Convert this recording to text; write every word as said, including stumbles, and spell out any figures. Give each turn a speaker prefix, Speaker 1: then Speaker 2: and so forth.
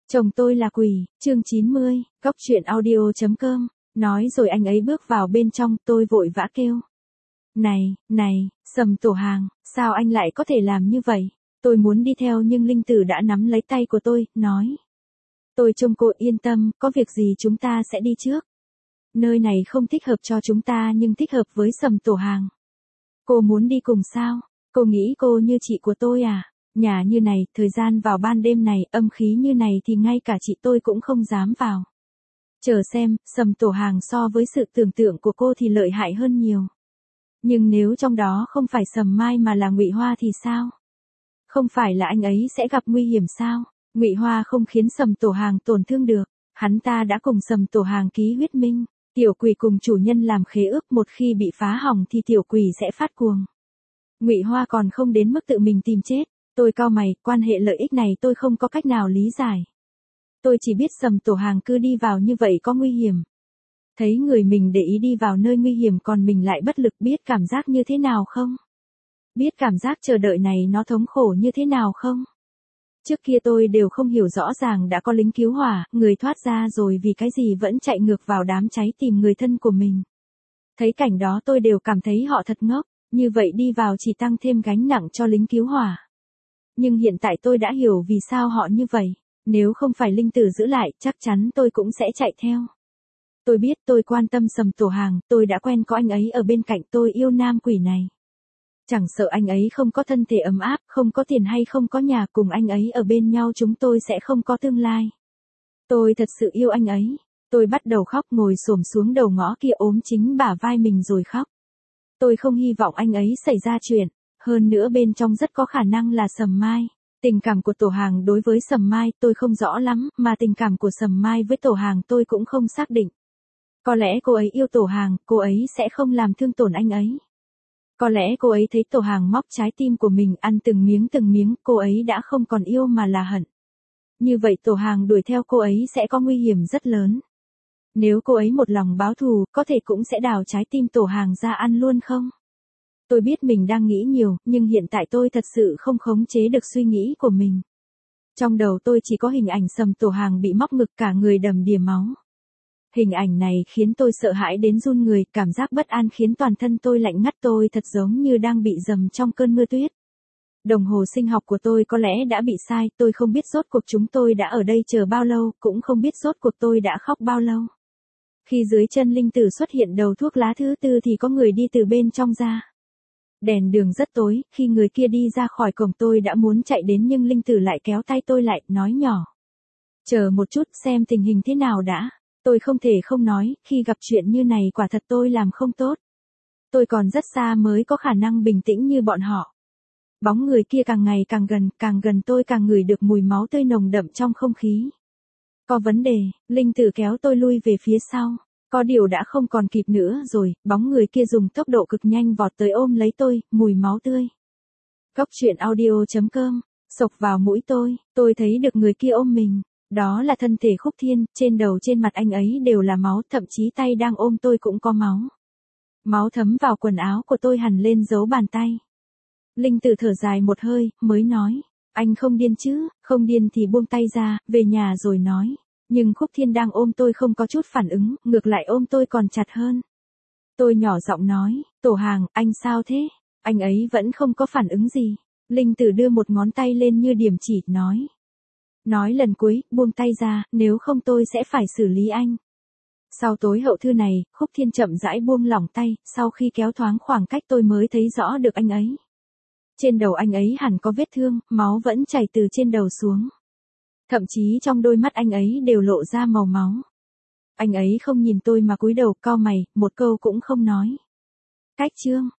Speaker 1: Chồng tôi là quỷ, chương chín mươi, cốc truyện audio chấm com, nói rồi anh ấy bước vào bên trong, tôi vội vã kêu. Này, này, Sầm Tổ Hàng, sao anh lại có thể làm như vậy? Tôi muốn đi theo nhưng Linh Tử đã nắm lấy tay của tôi, nói. Tôi trông cô yên tâm, có việc gì chúng ta sẽ đi trước. Nơi này không thích hợp cho chúng ta nhưng thích hợp với Sầm Tổ Hàng. Cô muốn đi cùng sao? Cô nghĩ cô như chị của tôi à? Nhà như này, thời gian vào ban đêm này, âm khí như này thì ngay cả chị tôi cũng không dám vào. Chờ xem, Sầm Tổ Hàng so với sự tưởng tượng của cô thì lợi hại hơn nhiều. Nhưng nếu trong đó không phải Sầm Mai mà là Ngụy Hoa thì sao? Không phải là anh ấy sẽ gặp nguy hiểm sao? Ngụy Hoa không khiến Sầm Tổ Hàng tổn thương được, hắn ta đã cùng Sầm Tổ Hàng ký huyết minh, tiểu quỷ cùng chủ nhân làm khế ước, một khi bị phá hỏng thì tiểu quỷ sẽ phát cuồng. Ngụy Hoa còn không đến mức tự mình tìm chết. Tôi cau mày, quan hệ lợi ích này tôi không có cách nào lý giải. Tôi chỉ biết Sầm Tổ Hàng cứ đi vào như vậy có nguy hiểm. Thấy người mình để ý đi vào nơi nguy hiểm còn mình lại bất lực, biết cảm giác như thế nào không? Biết cảm giác chờ đợi này nó thống khổ như thế nào không? Trước kia tôi đều không hiểu rõ ràng đã có lính cứu hỏa, người thoát ra rồi vì cái gì vẫn chạy ngược vào đám cháy tìm người thân của mình. Thấy cảnh đó tôi đều cảm thấy họ thật ngốc, như vậy đi vào chỉ tăng thêm gánh nặng cho lính cứu hỏa. Nhưng hiện tại tôi đã hiểu vì sao họ như vậy, nếu không phải Linh Tử giữ lại, chắc chắn tôi cũng sẽ chạy theo. Tôi biết tôi quan tâm Sầm Tổ Hàng, tôi đã quen có anh ấy ở bên cạnh, tôi yêu nam quỷ này. Chẳng sợ anh ấy không có thân thể ấm áp, không có tiền hay không có nhà, cùng anh ấy ở bên nhau chúng tôi sẽ không có tương lai. Tôi thật sự yêu anh ấy. Tôi bắt đầu khóc, ngồi xổm xuống đầu ngõ kia ôm chính bả vai mình rồi khóc. Tôi không hy vọng anh ấy xảy ra chuyện. Hơn nữa bên trong rất có khả năng là Sầm Mai. Tình cảm của Tổ Hàng đối với Sầm Mai tôi không rõ lắm, mà tình cảm của Sầm Mai với Tổ Hàng tôi cũng không xác định. Có lẽ cô ấy yêu Tổ Hàng, cô ấy sẽ không làm thương tổn anh ấy. Có lẽ cô ấy thấy Tổ Hàng móc trái tim của mình ăn từng miếng từng miếng, cô ấy đã không còn yêu mà là hận. Như vậy Tổ Hàng đuổi theo cô ấy sẽ có nguy hiểm rất lớn. Nếu cô ấy một lòng báo thù, có thể cũng sẽ đào trái tim Tổ Hàng ra ăn luôn không? Tôi biết mình đang nghĩ nhiều, nhưng hiện tại tôi thật sự không khống chế được suy nghĩ của mình. Trong đầu tôi chỉ có hình ảnh Sầm Tổ Hàng bị móc ngực cả người đầm đìa máu. Hình ảnh này khiến tôi sợ hãi đến run người, cảm giác bất an khiến toàn thân tôi lạnh ngắt, tôi thật giống như đang bị dầm trong cơn mưa tuyết. Đồng hồ sinh học của tôi có lẽ đã bị sai, tôi không biết rốt cuộc chúng tôi đã ở đây chờ bao lâu, cũng không biết rốt cuộc tôi đã khóc bao lâu. Khi dưới chân Linh Tử xuất hiện đầu thuốc lá thứ tư thì có người đi từ bên trong ra. Đèn đường rất tối, khi người kia đi ra khỏi cổng tôi đã muốn chạy đến nhưng Linh Tử lại kéo tay tôi lại, nói nhỏ. Chờ một chút, xem tình hình thế nào đã. Tôi không thể không nói, khi gặp chuyện như này quả thật tôi làm không tốt. Tôi còn rất xa mới có khả năng bình tĩnh như bọn họ. Bóng người kia càng ngày càng gần, càng gần tôi càng ngửi được mùi máu tươi nồng đậm trong không khí. Có vấn đề, Linh Tử kéo tôi lui về phía sau. Có điều đã không còn kịp nữa rồi, bóng người kia dùng tốc độ cực nhanh vọt tới ôm lấy tôi, mùi máu tươi. Cốc truyện audio chấm com, sộc vào mũi tôi, tôi thấy được người kia ôm mình. Đó là thân thể Khúc Thiên, trên đầu trên mặt anh ấy đều là máu, thậm chí tay đang ôm tôi cũng có máu. Máu thấm vào quần áo của tôi hằn lên dấu bàn tay. Linh Tử thở dài một hơi, mới nói, anh không điên chứ, không điên thì buông tay ra, về nhà rồi nói. Nhưng Khúc Thiên đang ôm tôi không có chút phản ứng, ngược lại ôm tôi còn chặt hơn. Tôi nhỏ giọng nói, Tổ Hàng, anh sao thế? Anh ấy vẫn không có phản ứng gì. Linh Tử đưa một ngón tay lên như điểm chỉ, nói. Nói lần cuối, buông tay ra, nếu không tôi sẽ phải xử lý anh. Sau tối hậu thư này, Khúc Thiên chậm rãi buông lỏng tay, sau khi kéo thoáng khoảng cách tôi mới thấy rõ được anh ấy. Trên đầu anh ấy hẳn có vết thương, máu vẫn chảy từ trên đầu xuống. Thậm chí trong đôi mắt anh ấy đều lộ ra màu máu. Anh ấy không nhìn tôi mà cúi đầu, cau mày, một câu cũng không nói. Cách chương.